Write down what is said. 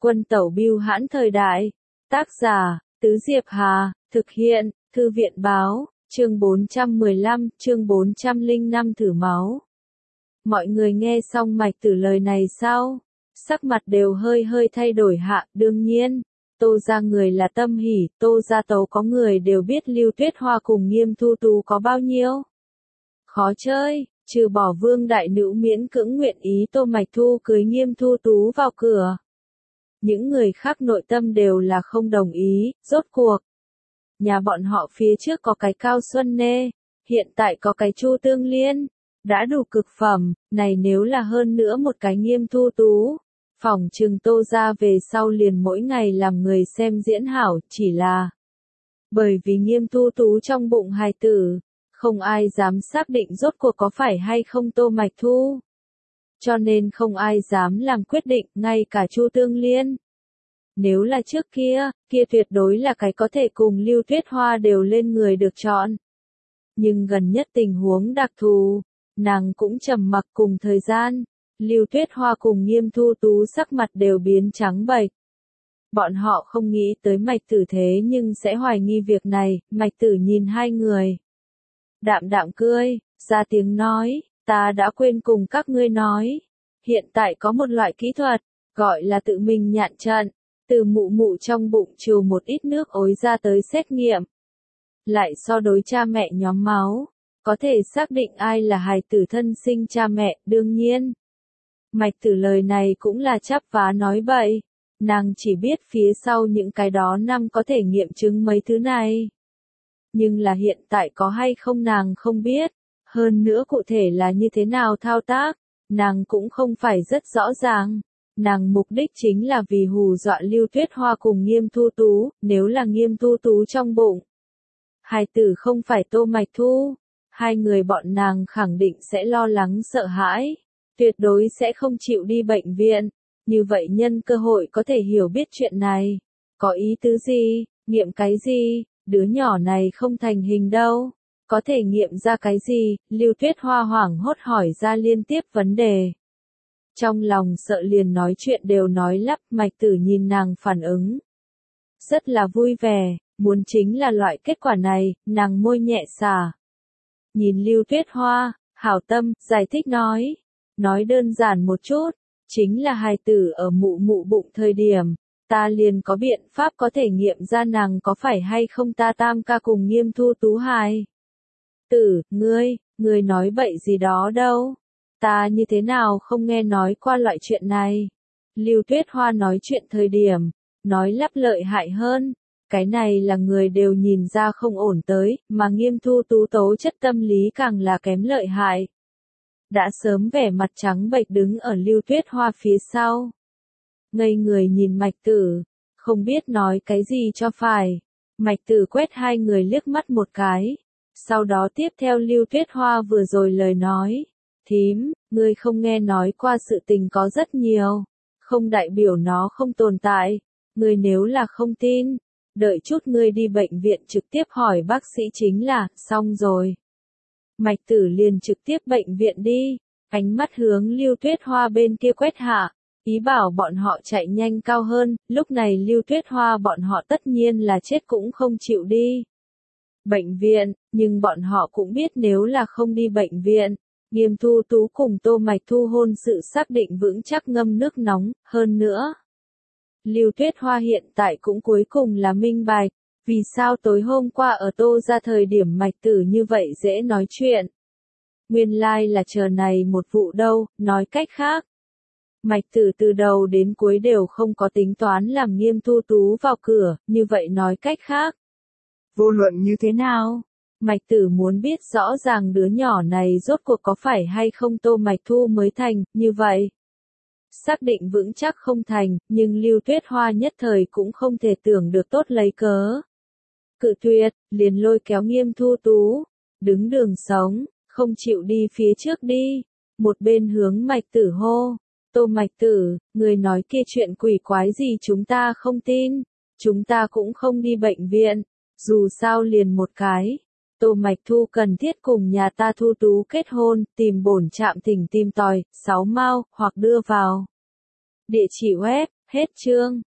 Quân tẩu bưu hãn thời đại. Tác giả, Tứ Diệp Hà, thực hiện, Thư viện báo, chương 415, chương 405 thử máu. Mọi người nghe xong Mạch Tử lời này sau, sắc mặt đều hơi thay đổi hạ, đương nhiên, Tô gia người là tâm hỉ, Tô gia tấu có người đều biết Lưu Tuyết Hoa cùng Nghiêm Thu Tú có bao nhiêu khó chơi, trừ bỏ Vương đại nữ miễn cưỡng nguyện ý Tô Mạch Thu cưới Nghiêm Thu Tú vào cửa. Những người khác nội tâm đều là không đồng ý, rốt cuộc. Nhà bọn họ phía trước có cái Cao Xuân Nê, hiện tại có cái Chu Tương Liên, đã đủ cực phẩm, này nếu là hơn nữa một cái Nghiêm Thu Tú. Phỏng chừng Tô gia về sau liền mỗi ngày làm người xem diễn hảo, chỉ là bởi vì Nghiêm Thu Tú trong bụng hài tử, không ai dám xác định rốt cuộc có phải hay không Tô Mạch Thu. Cho nên không ai dám làm quyết định, ngay cả Chu Tương Liên. Nếu là trước kia, kia tuyệt đối là cái có thể cùng Lưu Tuyết Hoa đều lên người được chọn. Nhưng gần nhất tình huống đặc thù, nàng cũng trầm mặc cùng thời gian, Lưu Tuyết Hoa cùng Nghiêm Thu Tú sắc mặt đều biến trắng bệch. Bọn họ không nghĩ tới Mạch Tử thế nhưng sẽ hoài nghi việc này, Mạch Tử nhìn hai người. Đạm đạm cười, ra tiếng nói, ta đã quên cùng các ngươi nói. Hiện tại có một loại kỹ thuật, gọi là tự mình nhạn trận, từ mụ mụ trong bụng trừ một ít nước ối ra tới xét nghiệm. Lại so đối cha mẹ nhóm máu, có thể xác định ai là hài tử thân sinh cha mẹ, đương nhiên. Mạch Tử lời này cũng là chắp vá nói bậy, nàng chỉ biết phía sau những cái đó năm có thể nghiệm chứng mấy thứ này. Nhưng là hiện tại có hay không nàng không biết, hơn nữa cụ thể là như thế nào thao tác, nàng cũng không phải rất rõ ràng. Nàng mục đích chính là vì hù dọa Lưu Tuyết Hoa cùng Nghiêm Thu Tú, nếu là Nghiêm Thu Tú trong bụng. Hài tử không phải Tô Mạch Thu, hai người bọn nàng khẳng định sẽ lo lắng sợ hãi, tuyệt đối sẽ không chịu đi bệnh viện, như vậy nhân cơ hội có thể hiểu biết chuyện này. Có ý tứ gì, nghiệm cái gì, đứa nhỏ này không thành hình đâu, có thể nghiệm ra cái gì, Lưu Tuyết Hoa hoảng hốt hỏi ra liên tiếp vấn đề. Trong lòng sợ liền nói chuyện đều nói lắp, Mạch Tử nhìn nàng phản ứng. Rất là vui vẻ, muốn chính là loại kết quả này, nàng môi nhẹ xả. Nhìn Lưu Tuyết Hoa, hảo tâm, giải thích nói đơn giản một chút, chính là hài tử ở mụ mụ bụng thời điểm, ta liền có biện pháp có thể nghiệm ra nàng có phải hay không ta tam ca cùng Nghiêm Thu Tú hài tử, ngươi nói bậy gì đó đâu. Ta như thế nào không nghe nói qua loại chuyện này. Lưu Tuyết Hoa nói chuyện thời điểm, nói lắp lợi hại hơn. Cái này là người đều nhìn ra không ổn tới, mà Nghiêm Thu Tú tố chất tâm lý càng là kém lợi hại. Đã sớm vẻ mặt trắng bệch đứng ở Lưu Tuyết Hoa phía sau. Ngây người nhìn Mạch Tử, không biết nói cái gì cho phải. Mạch Tử quét hai người liếc mắt một cái. Sau đó tiếp theo Lưu Tuyết Hoa vừa rồi lời nói. Thím, ngươi không nghe nói qua sự tình có rất nhiều, không đại biểu nó không tồn tại, ngươi nếu là không tin, đợi chút ngươi đi bệnh viện trực tiếp hỏi bác sĩ chính là, xong rồi. Mạch Tử liền trực tiếp bệnh viện đi, ánh mắt hướng Lưu Tuyết Hoa bên kia quét hạ, ý bảo bọn họ chạy nhanh cao hơn, lúc này Lưu Tuyết Hoa bọn họ tất nhiên là chết cũng không chịu đi bệnh viện, nhưng bọn họ cũng biết nếu là không đi bệnh viện, Nghiêm Thu Tú cùng Tô Mạch Thu hôn sự xác định vững chắc ngâm nước nóng, hơn nữa. Lưu Tuyết Hoa hiện tại cũng cuối cùng là minh bạch, vì sao tối hôm qua ở Tô gia thời điểm Mạch Tử như vậy dễ nói chuyện. Nguyên lai là chờ này một vụ đâu, nói cách khác. Mạch Tử từ đầu đến cuối đều không có tính toán làm Nghiêm Thu Tú vào cửa, như vậy nói cách khác. Vô luận như thế nào? Mạch Tử muốn biết rõ ràng đứa nhỏ này rốt cuộc có phải hay không Tô Mạch Thu mới thành, như vậy. Xác định vững chắc không thành, nhưng Lưu Tuyết Hoa nhất thời cũng không thể tưởng được tốt lấy cớ. Cự tuyệt, liền lôi kéo Nghiêm Thu Tú, đứng đường sống, không chịu đi phía trước đi, một bên hướng Mạch Tử hô. Tô Mạch Tử, người nói kia chuyện quỷ quái gì chúng ta không tin, chúng ta cũng không đi bệnh viện, dù sao liền một cái. Tô Mạch Thu cần thiết cùng nhà ta Thu Tú kết hôn, tìm bổn trạm thỉnh tìm tòi, 6 mao, hoặc đưa vào địa chỉ web, Hết chương.